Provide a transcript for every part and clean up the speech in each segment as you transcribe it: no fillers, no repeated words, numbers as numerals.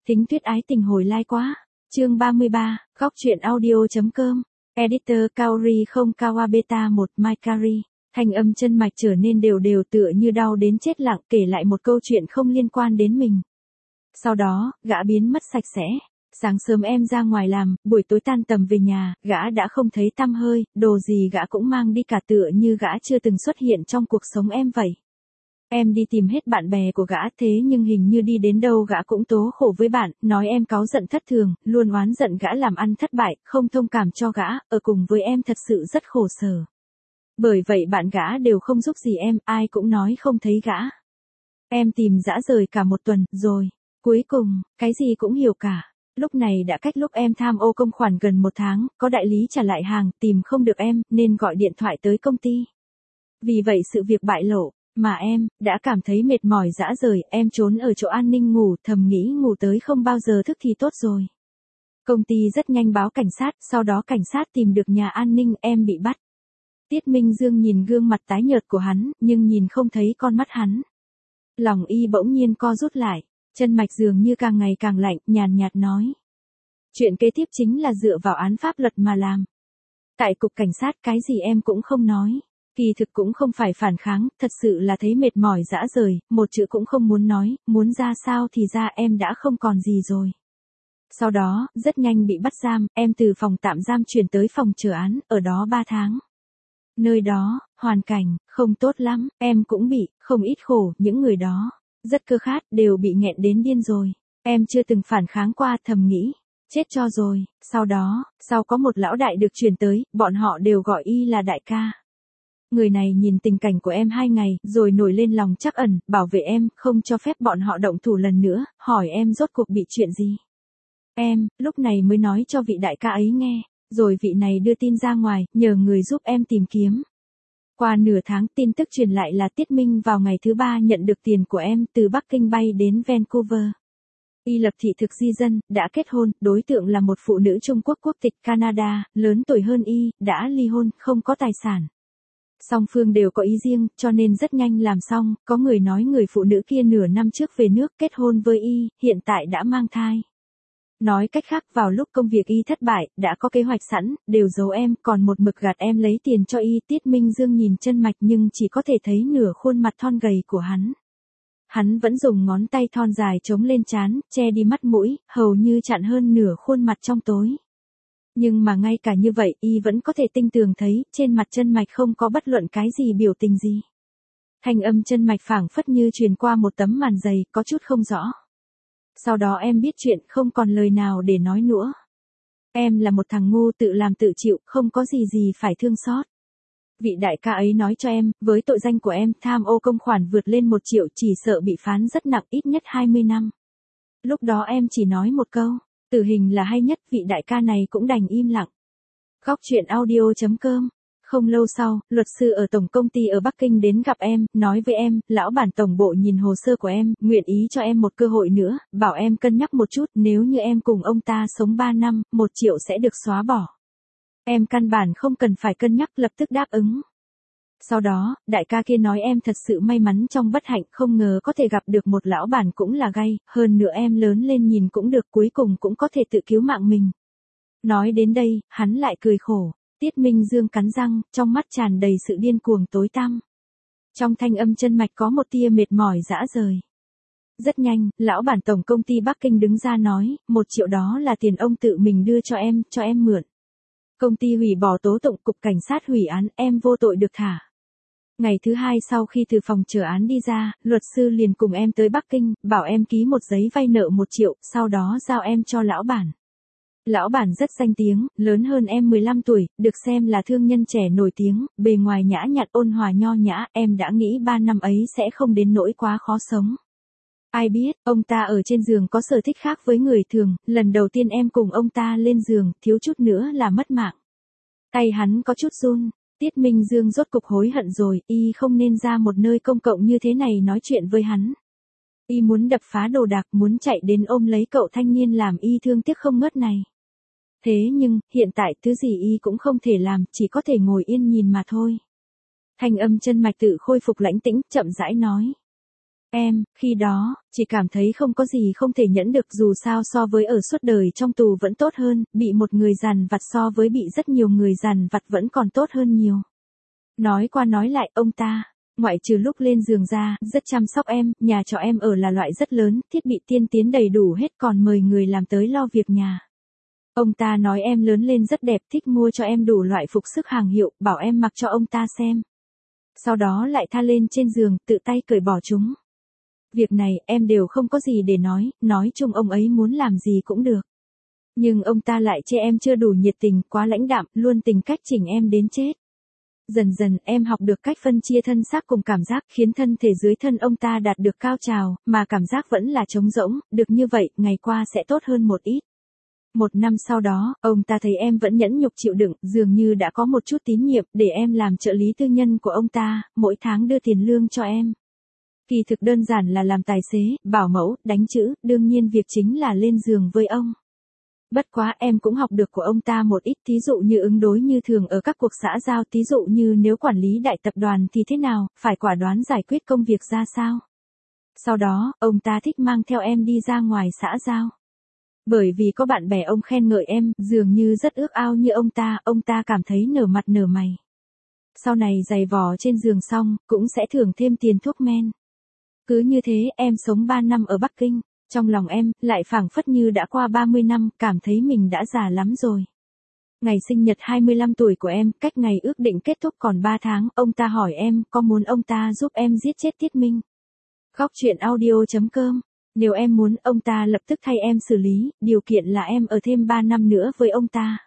Thính Tuyết ái tình hồi lai quá. Chương 33, góc truyện audio.com. Editor Kaori không Kawabeta 1 Maikari. Thanh âm chân mạch trở nên đều đều tựa như đau đến chết lặng, kể lại một câu chuyện không liên quan đến mình. Sau đó, gã biến mất sạch sẽ. Sáng sớm em ra ngoài làm, buổi tối tan tầm về nhà, gã đã không thấy tăm hơi, đồ gì gã cũng mang đi cả, tựa như gã chưa từng xuất hiện trong cuộc sống em vậy. Em đi tìm hết bạn bè của gã, thế nhưng hình như đi đến đâu gã cũng tố khổ với bạn, nói em cáu giận thất thường, luôn oán giận gã làm ăn thất bại, không thông cảm cho gã, ở cùng với em thật sự rất khổ sở. Bởi vậy bạn gã đều không giúp gì em, ai cũng nói không thấy gã. Em tìm dã rời cả một tuần, rồi, cuối cùng, cái gì cũng hiểu cả. Lúc này đã cách lúc em tham ô công khoản gần 1 tháng, có đại lý trả lại hàng, tìm không được em, nên gọi điện thoại tới công ty. Vì vậy sự việc bại lộ. Mà em, đã cảm thấy mệt mỏi dã rời, em trốn ở chỗ an ninh ngủ, thầm nghĩ ngủ tới không bao giờ thức thì tốt rồi. Công ty rất nhanh báo cảnh sát, sau đó cảnh sát tìm được nhà an ninh, em bị bắt. Tiết Minh Dương nhìn gương mặt tái nhợt của hắn, nhưng nhìn không thấy con mắt hắn. Lòng y bỗng nhiên co rút lại, chân mạch dường như càng ngày càng lạnh, nhàn nhạt nói. Chuyện kế tiếp chính là dựa vào án pháp luật mà làm. Tại cục cảnh sát cái gì em cũng không nói. Kỳ thực cũng không phải phản kháng, thật sự là thấy mệt mỏi dã rời, một chữ cũng không muốn nói, muốn ra sao thì ra, em đã không còn gì rồi. Sau đó, rất nhanh bị bắt giam, em từ phòng tạm giam chuyển tới phòng chờ án, ở đó 3 tháng. Nơi đó, hoàn cảnh, không tốt lắm, em cũng bị, không ít khổ, những người đó, rất cơ khát, đều bị nghẹn đến điên rồi. Em chưa từng phản kháng qua, thầm nghĩ, chết cho rồi, sau đó, sau có một lão đại được chuyển tới, bọn họ đều gọi y là đại ca. Người này nhìn tình cảnh của em 2 ngày, rồi nổi lên lòng trắc ẩn, bảo vệ em, không cho phép bọn họ động thủ lần nữa, hỏi em rốt cuộc bị chuyện gì. Em, lúc này mới nói cho vị đại ca ấy nghe, rồi vị này đưa tin ra ngoài, nhờ người giúp em tìm kiếm. Qua nửa tháng, tin tức truyền lại là Tiết Minh vào ngày thứ 3 nhận được tiền của em, từ Bắc Kinh bay đến Vancouver. Y lập thị thực di dân, đã kết hôn, đối tượng là một phụ nữ Trung Quốc quốc tịch Canada, lớn tuổi hơn y, đã ly hôn, không có tài sản. Song phương đều có ý riêng, cho nên rất nhanh làm xong, có người nói người phụ nữ kia nửa năm trước về nước kết hôn với y, hiện tại đã mang thai. Nói cách khác, vào lúc công việc y thất bại, đã có kế hoạch sẵn, đều giấu em, còn một mực gạt em lấy tiền cho y. Tiết Minh Dương nhìn chân mạch nhưng chỉ có thể thấy nửa khuôn mặt thon gầy của hắn. Hắn vẫn dùng ngón tay thon dài chống lên trán, che đi mắt mũi, hầu như chặn hơn nửa khuôn mặt trong tối. Nhưng mà ngay cả như vậy, y vẫn có thể tinh tường thấy, trên mặt chân mạch không có bất luận cái gì biểu tình gì. Thanh âm chân mạch phảng phất như truyền qua một tấm màn dày, có chút không rõ. Sau đó em biết chuyện, không còn lời nào để nói nữa. Em là một thằng ngu tự làm tự chịu, không có gì phải thương xót. Vị đại ca ấy nói cho em, với tội danh của em tham ô công khoản vượt lên 1 triệu, chỉ sợ bị phán rất nặng, ít nhất 20 năm. Lúc đó em chỉ nói một câu. Tử hình là hay nhất, vị đại ca này cũng đành im lặng. Góc truyện audio.com. Không lâu sau, luật sư ở tổng công ty ở Bắc Kinh đến gặp em, nói với em, lão bản tổng bộ nhìn hồ sơ của em, nguyện ý cho em một cơ hội nữa, bảo em cân nhắc một chút, nếu như em cùng ông ta sống 3 năm, 1 triệu sẽ được xóa bỏ. Em căn bản không cần phải cân nhắc, lập tức đáp ứng. Sau đó, đại ca kia nói em thật sự may mắn trong bất hạnh, không ngờ có thể gặp được một lão bản cũng là gay, hơn nữa em lớn lên nhìn cũng được, cuối cùng cũng có thể tự cứu mạng mình. Nói đến đây, hắn lại cười khổ. Tiết Minh Dương cắn răng, trong mắt tràn đầy sự điên cuồng tối tăm. Trong thanh âm chân mạch có một tia mệt mỏi dã rời. Rất nhanh, lão bản tổng công ty Bắc Kinh đứng ra nói, 1 triệu đó là tiền ông tự mình đưa cho em mượn. Công ty hủy bỏ tố tụng, cục cảnh sát hủy án, em vô tội được thả. Ngày thứ 2 sau khi từ phòng chờ án đi ra, luật sư liền cùng em tới Bắc Kinh, bảo em ký một giấy vay nợ 1 triệu, sau đó giao em cho lão bản. Lão bản rất danh tiếng, lớn hơn em 15 tuổi, được xem là thương nhân trẻ nổi tiếng, bề ngoài nhã nhặn ôn hòa nho nhã, em đã nghĩ 3 năm ấy sẽ không đến nỗi quá khó sống. Ai biết, ông ta ở trên giường có sở thích khác với người thường, lần đầu tiên em cùng ông ta lên giường, thiếu chút nữa là mất mạng. Tay hắn có chút run. Tiết Minh Dương rốt cục hối hận rồi, y không nên ra một nơi công cộng như thế này nói chuyện với hắn. Y muốn đập phá đồ đạc, muốn chạy đến ôm lấy cậu thanh niên làm y thương tiếc không ngớt này. Thế nhưng, hiện tại thứ gì y cũng không thể làm, chỉ có thể ngồi yên nhìn mà thôi. Thanh âm chân mạch tự khôi phục lãnh tĩnh, chậm rãi nói. Em, khi đó, chỉ cảm thấy không có gì không thể nhẫn được dù sao so với ở suốt đời trong tù vẫn tốt hơn, bị một người dằn vặt so với bị rất nhiều người dằn vặt vẫn còn tốt hơn nhiều. Nói qua nói lại, ông ta, ngoại trừ lúc lên giường ra, rất chăm sóc em, nhà trọ em ở là loại rất lớn, thiết bị tiên tiến đầy đủ hết còn mời người làm tới lo việc nhà. Ông ta nói em lớn lên rất đẹp, thích mua cho em đủ loại phục sức hàng hiệu, bảo em mặc cho ông ta xem. Sau đó lại tha lên trên giường, tự tay cởi bỏ chúng. Việc này, em đều không có gì để nói chung ông ấy muốn làm gì cũng được. Nhưng ông ta lại chê em chưa đủ nhiệt tình, quá lãnh đạm, luôn tìm cách chỉnh em đến chết. Dần dần, em học được cách phân chia thân xác cùng cảm giác, khiến thân thể dưới thân ông ta đạt được cao trào, mà cảm giác vẫn là trống rỗng, được như vậy, ngày qua sẽ tốt hơn một ít. 1 năm sau đó, ông ta thấy em vẫn nhẫn nhục chịu đựng, dường như đã có một chút tín nhiệm, để em làm trợ lý tư nhân của ông ta, mỗi tháng đưa tiền lương cho em. Kỳ thực đơn giản là làm tài xế, bảo mẫu, đánh chữ, đương nhiên việc chính là lên giường với ông. Bất quá em cũng học được của ông ta một ít, thí dụ như ứng đối như thường ở các cuộc xã giao, thí dụ như nếu quản lý đại tập đoàn thì thế nào, phải quả đoán giải quyết công việc ra sao. Sau đó, ông ta thích mang theo em đi ra ngoài xã giao. Bởi vì có bạn bè ông khen ngợi em, dường như rất ước ao như ông ta cảm thấy nở mặt nở mày. Sau này giày vò trên giường xong, cũng sẽ thưởng thêm tiền thuốc men. Cứ như thế, em sống 3 năm ở Bắc Kinh, trong lòng em, lại phảng phất như đã qua 30 năm, cảm thấy mình đã già lắm rồi. Ngày sinh nhật 25 tuổi của em, cách ngày ước định kết thúc còn 3 tháng, ông ta hỏi em, có muốn ông ta giúp em giết chết Tiết Minh? Góc truyện audio.com. Nếu em muốn, ông ta lập tức thay em xử lý, điều kiện là em ở thêm 3 năm nữa với ông ta.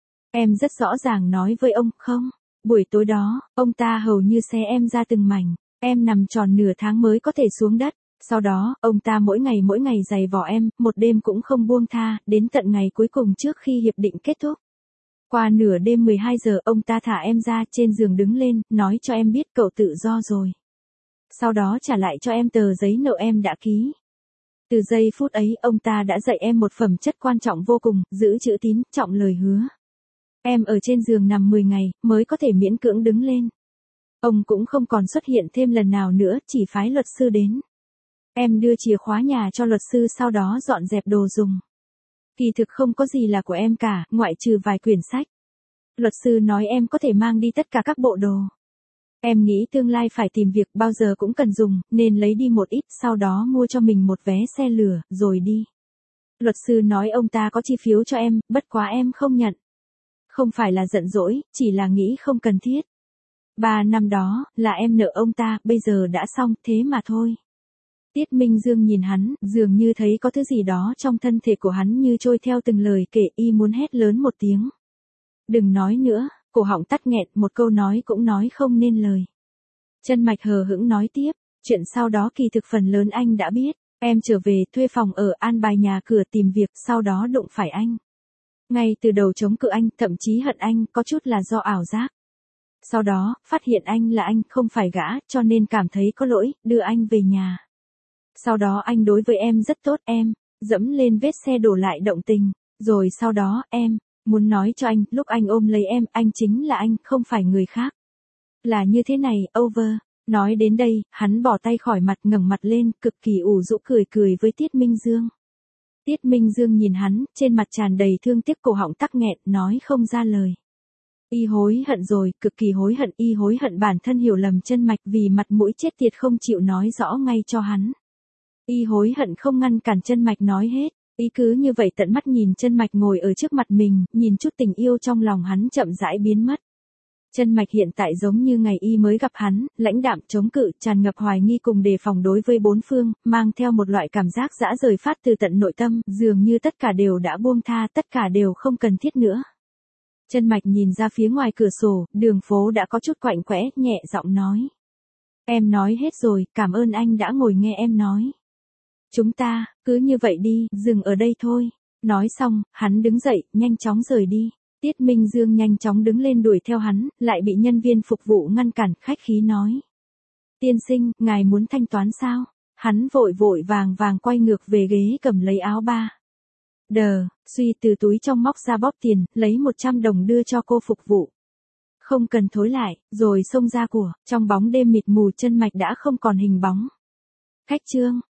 Em rất rõ ràng nói với ông, không. Buổi tối đó, ông ta hầu như xé em ra từng mảnh. Em nằm tròn nửa tháng mới có thể xuống đất. Sau đó, ông ta mỗi ngày giày vò em, một đêm cũng không buông tha, đến tận ngày cuối cùng trước khi hiệp định kết thúc. Qua nửa đêm 12 giờ, ông ta thả em ra, trên giường đứng lên, nói cho em biết cậu tự do rồi. Sau đó trả lại cho em tờ giấy nợ em đã ký. Từ giây phút ấy, ông ta đã dạy em một phẩm chất quan trọng vô cùng, giữ chữ tín, trọng lời hứa. Em ở trên giường nằm 10 ngày, mới có thể miễn cưỡng đứng lên. Ông cũng không còn xuất hiện thêm lần nào nữa, chỉ phái luật sư đến. Em đưa chìa khóa nhà cho luật sư, sau đó dọn dẹp đồ dùng. Kỳ thực không có gì là của em cả, ngoại trừ vài quyển sách. Luật sư nói em có thể mang đi tất cả các bộ đồ. Em nghĩ tương lai phải tìm việc bao giờ cũng cần dùng, nên lấy đi một ít, sau đó mua cho mình một vé xe lửa, rồi đi. Luật sư nói ông ta có chi phiếu cho em, bất quá em không nhận. Không phải là giận dỗi, chỉ là nghĩ không cần thiết. 3 năm đó, là em nợ ông ta, bây giờ đã xong, thế mà thôi. Tiết Minh Dương nhìn hắn, dường như thấy có thứ gì đó trong thân thể của hắn như trôi theo từng lời kể, y muốn hét lớn một tiếng. Đừng nói nữa, cổ họng tắc nghẹn, một câu nói cũng nói không nên lời. Chân Mạch hờ hững nói tiếp, chuyện sau đó kỳ thực phần lớn anh đã biết, em trở về, thuê phòng ở, an bài nhà cửa, tìm việc, sau đó đụng phải anh. Ngay từ đầu chống cự anh, thậm chí hận anh, có chút là do ảo giác. Sau đó, phát hiện anh là anh, không phải gã, cho nên cảm thấy có lỗi, đưa anh về nhà. Sau đó anh đối với em rất tốt, em dẫm lên vết xe đổ lại động tình. Rồi sau đó, em muốn nói cho anh, lúc anh ôm lấy em, anh chính là anh, không phải người khác. Là như thế này, over. Nói đến đây, hắn bỏ tay khỏi mặt, ngẩng mặt lên, cực kỳ ủ rũ cười với Tiết Minh Dương. Tiết Minh Dương nhìn hắn, trên mặt tràn đầy thương tiếc, cổ họng tắc nghẹn, nói không ra lời. Y hối hận rồi, cực kỳ hối hận, y hối hận bản thân hiểu lầm Chân Mạch, vì mặt mũi chết tiệt không chịu nói rõ ngay cho hắn. Y hối hận không ngăn cản Chân Mạch nói hết, y cứ như vậy tận mắt nhìn Chân Mạch ngồi ở trước mặt mình, nhìn chút tình yêu trong lòng hắn chậm rãi biến mất. Chân Mạch hiện tại giống như ngày y mới gặp hắn, lãnh đạm, chống cự, tràn ngập hoài nghi cùng đề phòng đối với bốn phương, mang theo một loại cảm giác dã rời phát từ tận nội tâm, dường như tất cả đều đã buông tha, tất cả đều không cần thiết nữa. Chân Mạch nhìn ra phía ngoài cửa sổ, đường phố đã có chút quạnh quẽ, nhẹ giọng nói. Em nói hết rồi, cảm ơn anh đã ngồi nghe em nói. Chúng ta, cứ như vậy đi, dừng ở đây thôi. Nói xong, hắn đứng dậy, nhanh chóng rời đi. Tiết Minh Dương nhanh chóng đứng lên đuổi theo hắn, lại bị nhân viên phục vụ ngăn cản, khách khí nói. Tiên sinh, ngài muốn thanh toán sao? Hắn vội vàng quay ngược về ghế cầm lấy áo ba. Suy từ túi trong móc ra bóp tiền, lấy 100 đồng đưa cho cô phục vụ. Không cần thối lại, rồi xông ra của, trong bóng đêm mịt mù Chân Mạch đã không còn hình bóng. Khách trương.